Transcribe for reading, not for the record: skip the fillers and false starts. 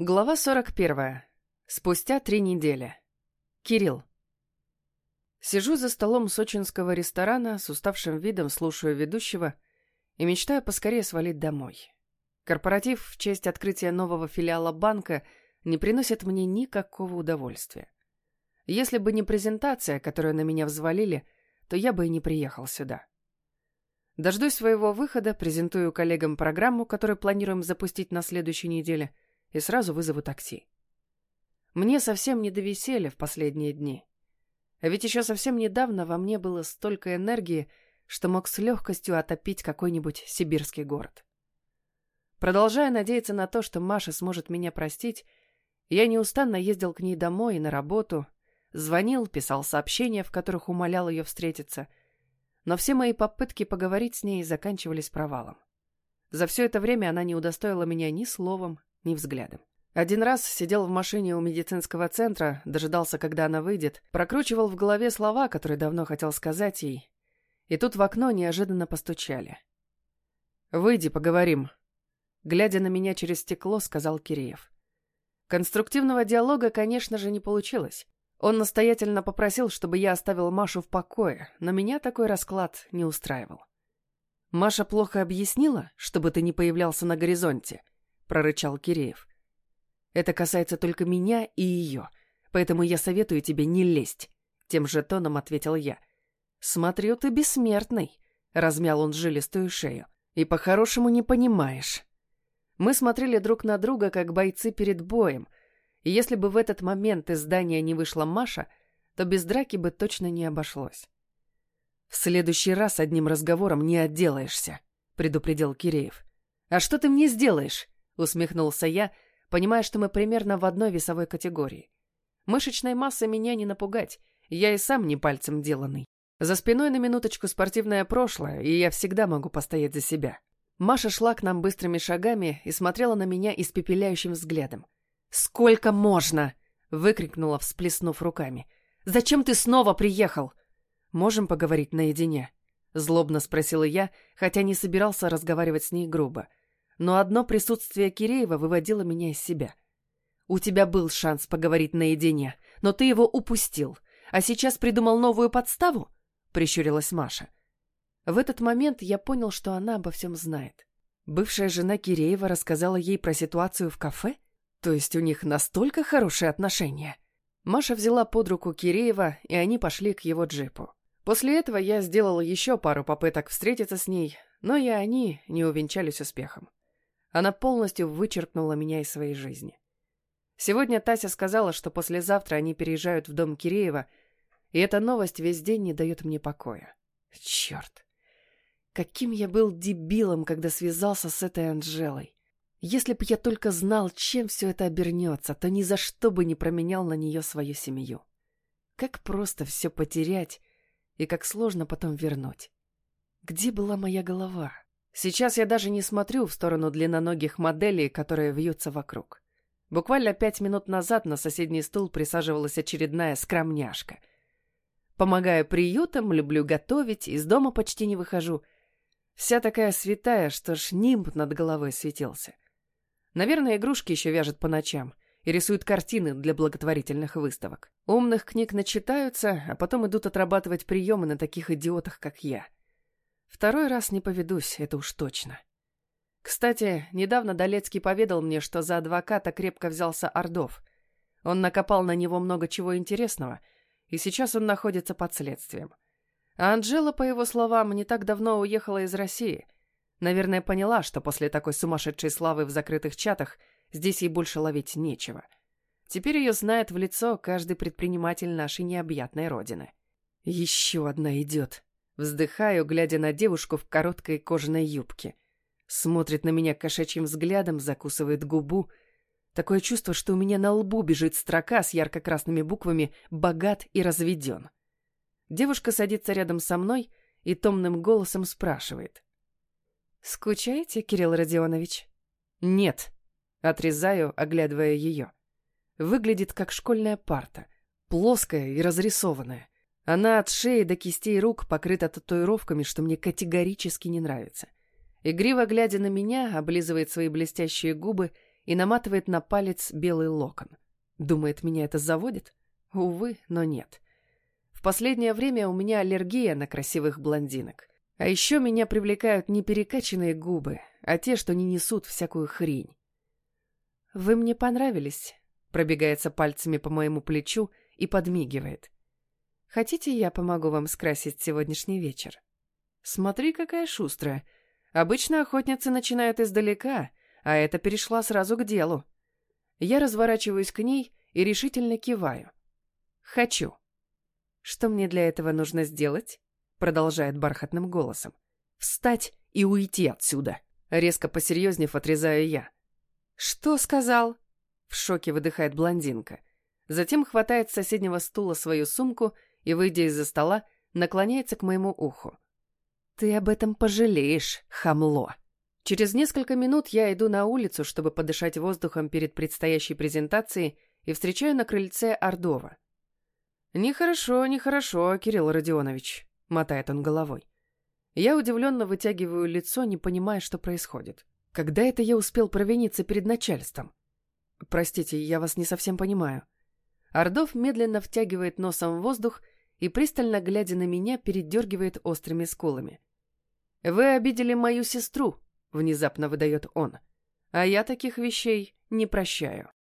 Глава 41. Спустя 3 недели. Кирилл. Сижу за столом сочинского ресторана, с уставшим видом слушаю ведущего и мечтаю поскорее свалить домой. Корпоратив в честь открытия нового филиала банка не приносит мне никакого удовольствия. Если бы не презентация, которую на меня взвалили, то я бы и не приехал сюда. Дождусь своего выхода, презентую коллегам программу, которую планируем запустить на следующей неделе, и сразу вызову такси. Мне совсем не до веселья в последние дни. А ведь еще совсем недавно во мне было столько энергии, что мог с легкостью отопить какой-нибудь сибирский город. Продолжая надеяться на то, что Маша сможет меня простить, я неустанно ездил к ней домой и на работу, звонил, писал сообщения, в которых умолял ее встретиться, но все мои попытки поговорить с ней заканчивались провалом. За все это время она не удостоила меня ни словом, ни взглядом. Один раз сидел в машине у медицинского центра, дожидался, когда она выйдет, прокручивал в голове слова, которые давно хотел сказать ей, и тут в окно неожиданно постучали. «Выйди, поговорим», — глядя на меня через стекло, сказал Киреев. Конструктивного диалога, конечно же, не получилось. Он настоятельно попросил, чтобы я оставил Машу в покое, но меня такой расклад не устраивал. «Маша плохо объяснила, чтобы ты не появлялся на горизонте?» — прорычал Киреев. «Это касается только меня и ее, поэтому я советую тебе не лезть», — тем же тоном ответил я. «Смотрю, ты бессмертный», — размял он жилистую шею, — «и по-хорошему не понимаешь». Мы смотрели друг на друга, как бойцы перед боем, и если бы в этот момент из здания не вышла Маша, то без драки бы точно не обошлось. «В следующий раз одним разговором не отделаешься», — предупредил Киреев. «А что ты мне сделаешь?» — усмехнулся я, понимая, что мы примерно в одной весовой категории. Мышечной массы меня не напугать, я и сам не пальцем деланный. За спиной на минуточку спортивное прошлое, и я всегда могу постоять за себя. Маша шла к нам быстрыми шагами и смотрела на меня испепеляющим взглядом. «Сколько можно?» — выкрикнула, всплеснув руками. «Зачем ты снова приехал?» «Можем поговорить наедине?» — злобно спросила я, хотя не собирался разговаривать с ней грубо. Но одно присутствие Киреева выводило меня из себя. «У тебя был шанс поговорить наедине, но ты его упустил. А сейчас придумал новую подставу?» — прищурилась Маша. В этот момент я понял, что она обо всем знает. Бывшая жена Киреева рассказала ей про ситуацию в кафе? То есть у них настолько хорошие отношения? Маша взяла под руку Киреева, и они пошли к его джипу. После этого я сделал еще пару попыток встретиться с ней, но и они не увенчались успехом. Она полностью вычеркнула меня из своей жизни. Сегодня Тася сказала, что послезавтра они переезжают в дом Киреева, и эта новость весь день не дает мне покоя. Черт! Каким я был дебилом, когда связался с этой Анжелой. Если бы я только знал, чем все это обернется, то ни за что бы не променял на нее свою семью. Как просто все потерять, и как сложно потом вернуть. Где была моя голова? Сейчас я даже не смотрю в сторону длинноногих моделей, которые вьются вокруг. Буквально 5 минут назад на соседний стул присаживалась очередная скромняшка. Помогаю приютам, люблю готовить, из дома почти не выхожу. Вся такая святая, что ж нимб над головой светился. Наверное, игрушки еще вяжет по ночам и рисует картины для благотворительных выставок. Умных книг начитаются, а потом идут отрабатывать приемы на таких идиотах, как я. Второй раз не поведусь, это уж точно. Кстати, недавно Долецкий поведал мне, что за адвоката крепко взялся Ордов. Он накопал на него много чего интересного, и сейчас он находится под следствием. А Анжела, по его словам, не так давно уехала из России. Наверное, поняла, что после такой сумасшедшей славы в закрытых чатах здесь ей больше ловить нечего. Теперь ее знает в лицо каждый предприниматель нашей необъятной родины. Еще одна идет. Вздыхаю, глядя на девушку в короткой кожаной юбке. Смотрит на меня кошачьим взглядом, закусывает губу. Такое чувство, что у меня на лбу бежит строка с ярко-красными буквами «Богат и разведен». Девушка садится рядом со мной и томным голосом спрашивает. «Скучаете, Кирилл Родионович?» «Нет», — отрезаю, оглядывая ее. Выглядит как школьная парта, плоская и разрисованная. Она от шеи до кистей рук покрыта татуировками, что мне категорически не нравится. Игриво глядя на меня, облизывает свои блестящие губы и наматывает на палец белый локон. Думает, меня это заводит? Увы, но нет. В последнее время у меня аллергия на красивых блондинок. А еще меня привлекают не перекачанные губы, а те, что не несут всякую хрень. «Вы мне понравились», — пробегается пальцами по моему плечу и подмигивает. «Хотите, я помогу вам скрасить сегодняшний вечер?» Смотри, какая шустрая. Обычно охотницы начинают издалека, а эта перешла сразу к делу. Я разворачиваюсь к ней и решительно киваю. «Хочу». «Что мне для этого нужно сделать?» Продолжает бархатным голосом. «Встать и уйти отсюда!» Резко посерьезнев, отрезаю я. «Что сказал?» В шоке выдыхает блондинка. Затем хватает с соседнего стула свою сумку и, выйдя из-за стола, наклоняется к моему уху. «Ты об этом пожалеешь, хамло!» Через несколько минут я иду на улицу, чтобы подышать воздухом перед предстоящей презентацией, и встречаю на крыльце Ордова. «Нехорошо, нехорошо, Кирилл Родионович», — мотает он головой. Я удивленно вытягиваю лицо, не понимая, что происходит. Когда это я успел провиниться перед начальством? Простите, я вас не совсем понимаю. Ордов медленно втягивает носом в воздух и, пристально глядя на меня, передергивает острыми скулами. «Вы обидели мою сестру», — внезапно выдает он. «А я таких вещей не прощаю».